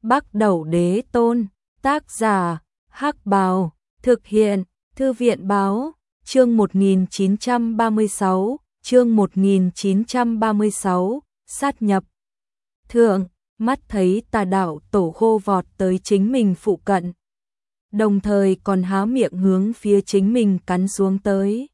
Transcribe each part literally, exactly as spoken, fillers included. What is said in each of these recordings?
Bắc Đẩu Đế Tôn, tác giả, Hắc Bào, thực hiện, Thư viện Báo, chương một nghìn chín trăm ba mươi sáu, chương một nghìn chín trăm ba mươi sáu, sát nhập. Thượng, mắt thấy Tà Đạo Tổ khô vọt tới chính mình phụ cận, đồng thời còn há miệng hướng phía chính mình cắn xuống tới.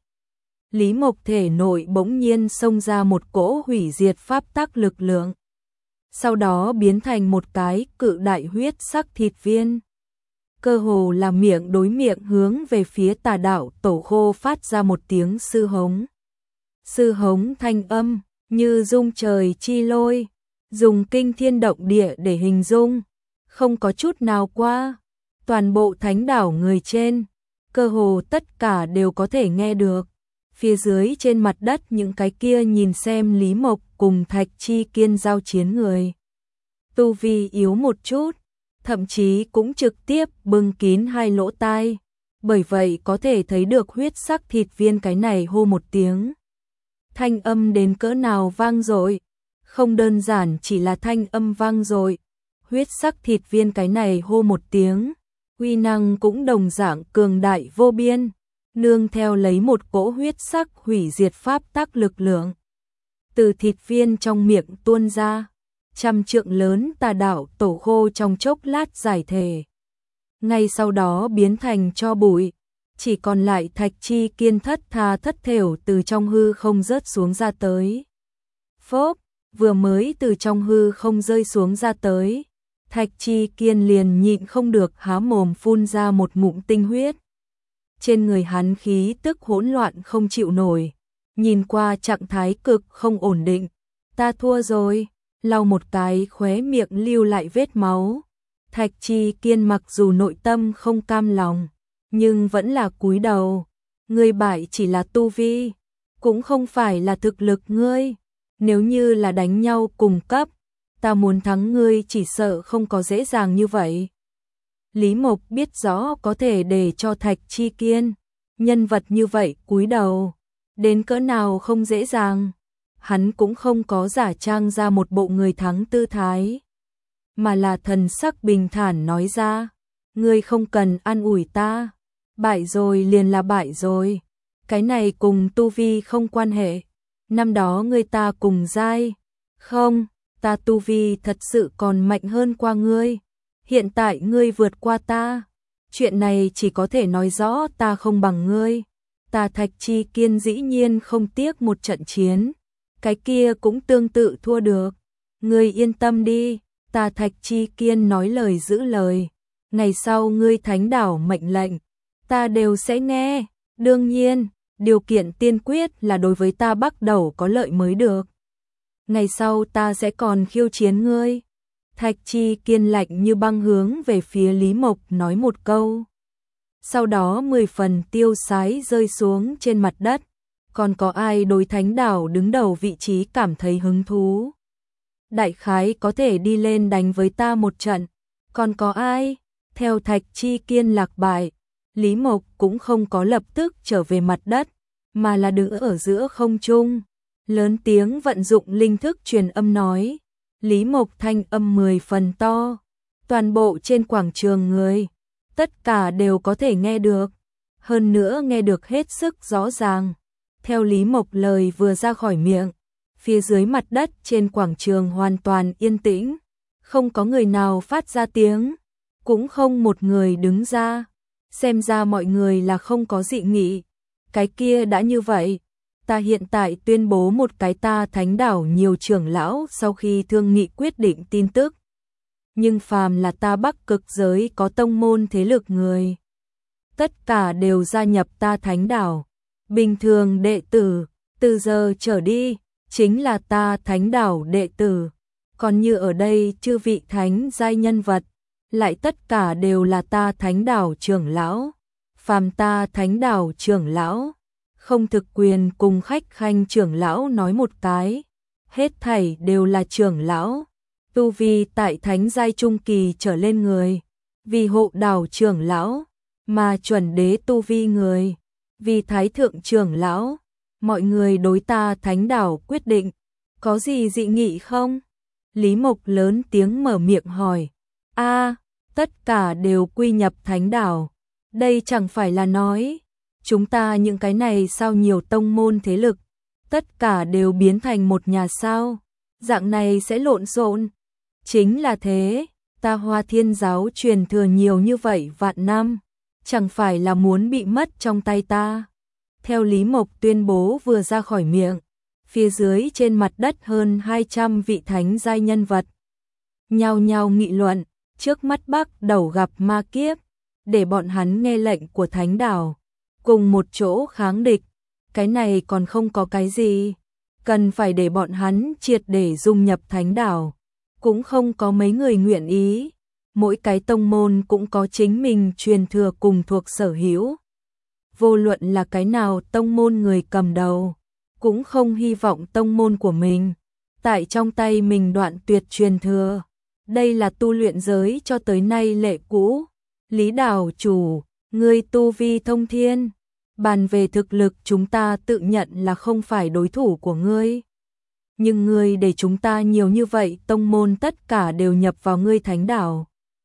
Lý Mộc thể nội bỗng nhiên xông ra một cỗ hủy diệt pháp tắc lực lượng, sau đó biến thành một cái cự đại huyết sắc thịt viên. Cơ hồ là miệng đối miệng hướng về phía Tà Đạo Tổ khô phát ra một tiếng sư hống. Sư hống thanh âm, như rung trời chi lôi, dùng kinh thiên động địa để hình dung, không có chút nào qua. Toàn bộ thánh đảo người trên, cơ hồ tất cả đều có thể nghe được. Phía dưới trên mặt đất những cái kia nhìn xem Lý Mộc cùng Thạch Chi Kiên giao chiến người, tu vi yếu một chút, thậm chí cũng trực tiếp bưng kín hai lỗ tai, bởi vậy có thể thấy được huyết sắc thịt viên cái này hô một tiếng. Thanh âm đến cỡ nào vang dội, không đơn giản chỉ là thanh âm vang dội, huyết sắc thịt viên cái này hô một tiếng, uy năng cũng đồng dạng cường đại vô biên, nương theo lấy một cỗ huyết sắc hủy diệt pháp tắc lực lượng từ thịt viên trong miệng tuôn ra. Trăm trượng lớn Tà Đạo Tổ khô trong chốc lát giải thể, ngay sau đó biến thành tro bụi, chỉ còn lại Thạch Chi Kiên thất tha thất thểu từ trong hư không rớt xuống ra tới. Phốp, vừa mới từ trong hư không rơi xuống ra tới, Thạch Chi Kiên liền nhịn không được há mồm phun ra một ngụm tinh huyết. Trên người hắn khí tức hỗn loạn không chịu nổi, nhìn qua trạng thái cực không ổn định. Ta thua rồi, lau một cái khóe miệng lưu lại vết máu. Thạch Chi Kiên mặc dù nội tâm không cam lòng, nhưng vẫn là cúi đầu. Ngươi bại chỉ là tu vi, cũng không phải là thực lực ngươi. Nếu như là đánh nhau cùng cấp, ta muốn thắng ngươi chỉ sợ không có dễ dàng như vậy. Lý Mộc biết rõ có thể để cho Thạch Chi Kiên, nhân vật như vậy cúi đầu, đến cỡ nào không dễ dàng. Hắn cũng không có giả trang ra một bộ người thắng tư thái, mà là thần sắc bình thản nói ra, ngươi không cần an ủi ta, bại rồi liền là bại rồi, cái này cùng tu vi không quan hệ. Năm đó ngươi ta cùng giai, không, ta tu vi thật sự còn mạnh hơn qua ngươi, hiện tại ngươi vượt qua ta, chuyện này chỉ có thể nói rõ ta không bằng ngươi. Ta Thạch Chi Kiên dĩ nhiên không tiếc một trận chiến, cái kia cũng tương tự thua được. Ngươi yên tâm đi, ta Thạch Chi Kiên nói lời giữ lời, ngày sau ngươi thánh đảo mệnh lệnh, ta đều sẽ nghe. Đương nhiên, điều kiện tiên quyết là đối với ta Bắc Đẩu có lợi mới được. Ngày sau ta sẽ còn khiêu chiến ngươi. Thạch Chi Kiên lạnh như băng hướng về phía Lý Mộc nói một câu. Sau đó mười phần tiêu sái rơi xuống trên mặt đất. Còn có ai đối thánh đảo đứng đầu vị trí cảm thấy hứng thú? Đại khái có thể đi lên đánh với ta một trận. Còn có ai? Theo Thạch Chi Kiên lạc bại, Lý Mộc cũng không có lập tức trở về mặt đất, mà là đứng ở giữa không trung, lớn tiếng vận dụng linh thức truyền âm nói. Lý Mộc thanh âm mười phần to, toàn bộ trên quảng trường người, tất cả đều có thể nghe được, hơn nữa nghe được hết sức rõ ràng. Theo Lý Mộc lời vừa ra khỏi miệng, phía dưới mặt đất trên quảng trường hoàn toàn yên tĩnh, không có người nào phát ra tiếng, cũng không một người đứng ra, xem ra mọi người là không có dị nghị. Cái kia đã như vậy, ta hiện tại tuyên bố một cái ta thánh đảo nhiều trưởng lão sau khi thương nghị quyết định tin tức. Nhưng phàm là ta Bắc Cực giới có tông môn thế lực người, tất cả đều gia nhập ta thánh đảo. Bình thường đệ tử, từ giờ trở đi, chính là ta thánh đảo đệ tử. Còn như ở đây chư vị thánh giai nhân vật, lại tất cả đều là ta thánh đảo trưởng lão. Phàm ta thánh đảo trưởng lão, không thực quyền cùng khách khanh trưởng lão nói một cái, hết thảy đều là trưởng lão. Tu vi tại thánh giai trung kỳ trở lên người, vì hộ đảo trưởng lão, mà chuẩn đế tu vi người, vì thái thượng trưởng lão. Mọi người đối ta thánh đảo quyết định, có gì dị nghị không? Lý Mộc lớn tiếng mở miệng hỏi. A, tất cả đều quy nhập thánh đảo. Đây chẳng phải là nói, chúng ta những cái này sao nhiều tông môn thế lực, tất cả đều biến thành một nhà sao, dạng này sẽ lộn xộn. Chính là thế, ta Hoa Thiên giáo truyền thừa nhiều như vậy vạn năm, chẳng phải là muốn bị mất trong tay ta. Theo Lý Mộc tuyên bố vừa ra khỏi miệng, phía dưới trên mặt đất hơn hai trăm vị thánh giai nhân vật nhao nhao nghị luận, trước mắt Bắc đầu gặp ma kiếp, để bọn hắn nghe lệnh của thánh đảo, cùng một chỗ kháng địch, cái này còn không có cái gì, cần phải để bọn hắn triệt để dung nhập thánh đảo, cũng không có mấy người nguyện ý, mỗi cái tông môn cũng có chính mình truyền thừa cùng thuộc sở hữu. Vô luận là cái nào tông môn người cầm đầu, cũng không hy vọng tông môn của mình tại trong tay mình đoạn tuyệt truyền thừa. Đây là tu luyện giới cho tới nay lệ cũ. Lý đảo chủ, ngươi tu vi thông thiên, bàn về thực lực chúng ta tự nhận là không phải đối thủ của ngươi. Nhưng ngươi để chúng ta nhiều như vậy, tông môn tất cả đều nhập vào ngươi thánh đảo.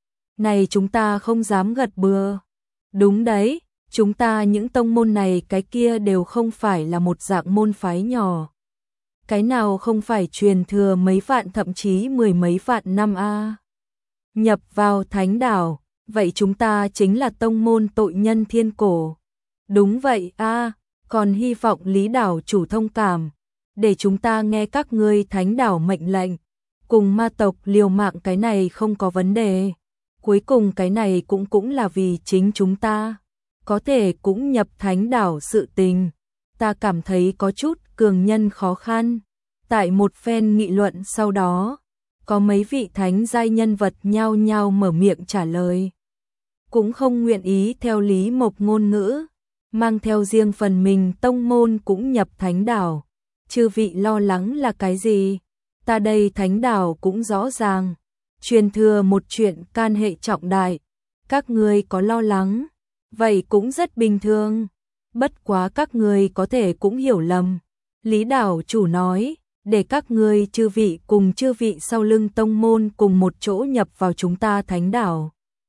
Này chúng ta không dám gật bừa. Đúng đấy, chúng ta những tông môn này cái kia đều không phải là một dạng môn phái nhỏ. Cái nào không phải truyền thừa mấy vạn thậm chí mười mấy vạn năm a. Nhập vào thánh đảo, vậy chúng ta chính là tông môn tội nhân thiên cổ. Đúng vậy a, còn hy vọng Lý đảo chủ thông cảm, để chúng ta nghe các ngươi thánh đảo mệnh lệnh, cùng ma tộc liều mạng cái này không có vấn đề. Cuối cùng cái này cũng cũng là vì chính chúng ta, có thể cũng nhập thánh đảo sự tình. Ta cảm thấy có chút cường nhân khó khăn. Tại một phen nghị luận sau đó, có mấy vị thánh giai nhân vật nhao nhao mở miệng trả lời. Cũng không nguyện ý theo Lý Mộc ngôn ngữ, mang theo riêng phần mình tông môn cũng nhập thánh đảo. Chư vị lo lắng là cái gì? Ta đây thánh đảo cũng rõ ràng. Truyền thừa một chuyện can hệ trọng đại. Các ngươi có lo lắng, vậy cũng rất bình thường. Bất quá các ngươi có thể cũng hiểu lầm. Lý đảo chủ nói, để các ngươi chư vị cùng chư vị sau lưng tông môn cùng một chỗ nhập vào chúng ta thánh đảo.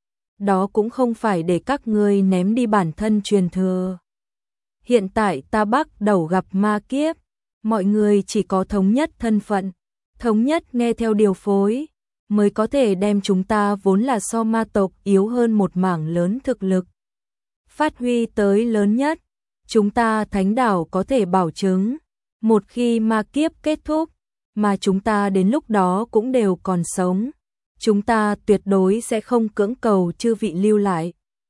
Đó cũng không phải để các ngươi ném đi bản thân truyền thừa. Hiện tại ta Bắc đầu gặp ma kiếp, mọi người chỉ có thống nhất thân phận, thống nhất nghe theo điều phối, mới có thể đem chúng ta vốn là so ma tộc yếu hơn một mảng lớn thực lực phát huy tới lớn nhất. Chúng ta thánh đảo có thể bảo chứng, một khi ma kiếp kết thúc, mà chúng ta đến lúc đó cũng đều còn sống, chúng ta tuyệt đối sẽ không cưỡng cầu chư vị lưu lại.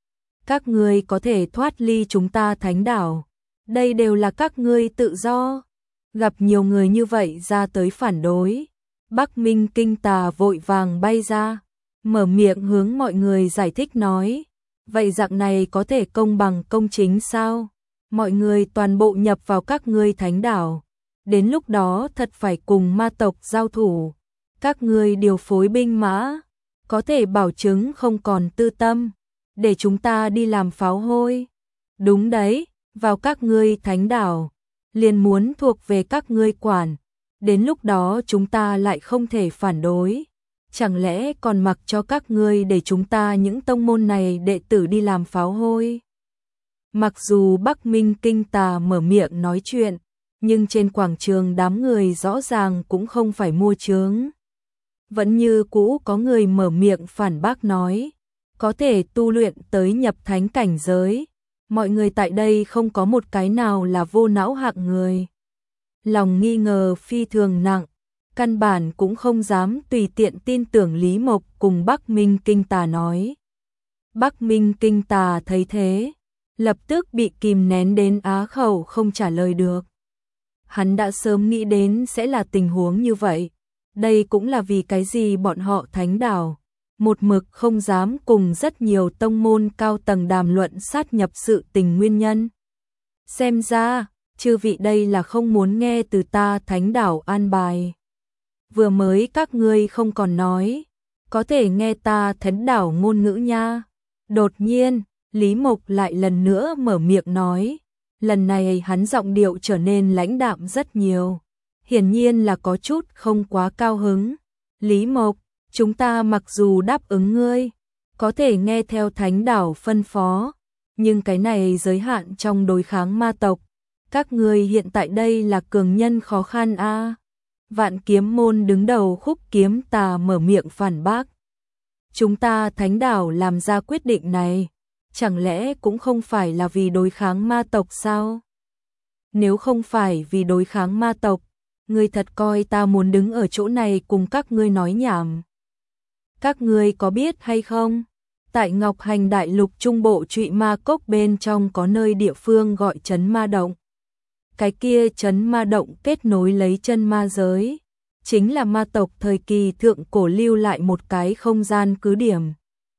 Các ngươi có thể thoát ly chúng ta thánh đảo, đây đều là các ngươi tự do. Gặp nhiều người như vậy ra tới phản đối, Bắc Minh Kinh Tà vội vàng bay ra, mở miệng hướng mọi người giải thích nói, vậy dạng này có thể công bằng công chính sao? Mọi người toàn bộ nhập vào các ngươi thánh đảo, đến lúc đó thật phải cùng ma tộc giao thủ. Các ngươi điều phối binh mã, có thể bảo chứng không còn tư tâm, để chúng ta đi làm pháo hôi. Đúng đấy, vào các ngươi thánh đảo, liền muốn thuộc về các ngươi quản, đến lúc đó chúng ta lại không thể phản đối. Chẳng lẽ còn mặc cho các ngươi để chúng ta những tông môn này đệ tử đi làm pháo hôi? Mặc dù Bắc Minh Kinh Tà mở miệng nói chuyện, nhưng trên quảng trường đám người rõ ràng cũng không phải mua chướng. Vẫn như cũ có người mở miệng phản bác nói, có thể tu luyện tới nhập thánh cảnh giới. Mọi người tại đây không có một cái nào là vô não hạng người. Lòng nghi ngờ phi thường nặng, căn bản cũng không dám tùy tiện tin tưởng Lý Mộc cùng Bắc Minh Kinh Tà nói. Bắc Minh Kinh Tà thấy thế, lập tức bị kìm nén đến á khẩu không trả lời được. Hắn đã sớm nghĩ đến sẽ là tình huống như vậy. Đây cũng là vì cái gì bọn họ thánh đảo một mực không dám cùng rất nhiều tông môn cao tầng đàm luận sát nhập sự tình nguyên nhân. Xem ra, chư vị đây là không muốn nghe từ ta thánh đảo an bài. Vừa mới các ngươi không còn nói, có thể nghe ta thánh đảo ngôn ngữ nha. Đột nhiên, Lý Mộc lại lần nữa mở miệng nói, lần này hắn giọng điệu trở nên lãnh đạm rất nhiều, hiển nhiên là có chút không quá cao hứng. Lý Mộc, chúng ta mặc dù đáp ứng ngươi, có thể nghe theo thánh đảo phân phó, nhưng cái này giới hạn trong đối kháng ma tộc. Các ngươi hiện tại đây là cường nhân khó khăn a." Vạn Kiếm môn đứng đầu Khúc Kiếm Tà mở miệng phản bác. "Chúng ta thánh đảo làm ra quyết định này, chẳng lẽ cũng không phải là vì đối kháng ma tộc sao? Nếu không phải vì đối kháng ma tộc, ngươi thật coi ta muốn đứng ở chỗ này cùng các ngươi nói nhảm? Các ngươi có biết hay không? Tại Ngọc Hành Đại Lục Trung Bộ Trụy Ma Cốc bên trong có nơi địa phương gọi Trấn Ma Động. Cái kia Trấn Ma Động kết nối lấy chân ma giới, chính là ma tộc thời kỳ thượng cổ lưu lại một cái không gian cứ điểm.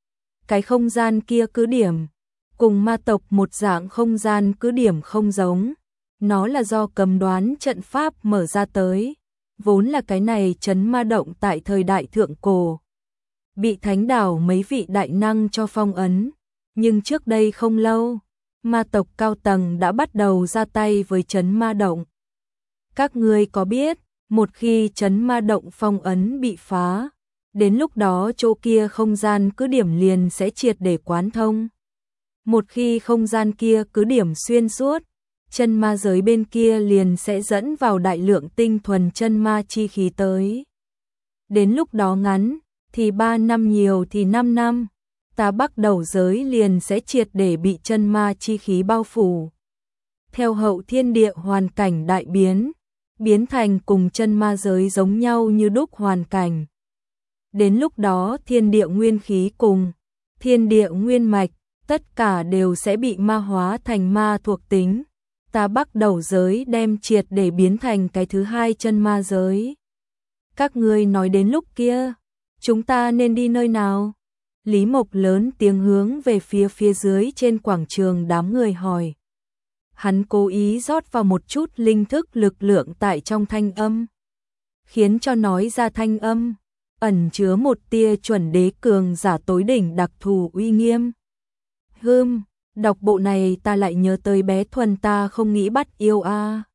Cái không gian kia cứ điểm, cùng ma tộc một dạng không gian cứ điểm không giống, nó là do cầm đoán trận pháp mở ra tới, vốn là cái này Trấn Ma Động tại thời đại thượng cổ bị thánh đảo mấy vị đại năng cho phong ấn, nhưng trước đây không lâu, ma tộc cao tầng đã bắt đầu ra tay với Trấn Ma Động. Các ngươi có biết, một khi Trấn Ma Động phong ấn bị phá, đến lúc đó chỗ kia không gian cứ điểm liền sẽ triệt để quán thông. Một khi không gian kia cứ điểm xuyên suốt, chân ma giới bên kia liền sẽ dẫn vào đại lượng tinh thuần chân ma chi khí tới. Đến lúc đó ngắn thì ba năm, nhiều thì năm năm, ta Bắc đầu giới liền sẽ triệt để bị chân ma chi khí bao phủ. Theo hậu thiên địa hoàn cảnh đại biến, biến thành cùng chân ma giới giống nhau như đúc hoàn cảnh. Đến lúc đó thiên địa nguyên khí cùng thiên địa nguyên mạch, tất cả đều sẽ bị ma hóa thành ma thuộc tính. Ta Bắc đầu giới đem triệt để biến thành cái thứ hai chân ma giới. Các ngươi nói đến lúc kia, chúng ta nên đi nơi nào? Lý Mộc lớn tiếng hướng về phía phía dưới trên quảng trường đám người hỏi. Hắn cố ý rót vào một chút linh thức lực lượng tại trong thanh âm, khiến cho nói ra thanh âm ẩn chứa một tia chuẩn đế cường giả tối đỉnh đặc thù uy nghiêm. Hừm, đọc bộ này ta lại nhớ tới bé Thuần ta không nghĩ bắt yêu a.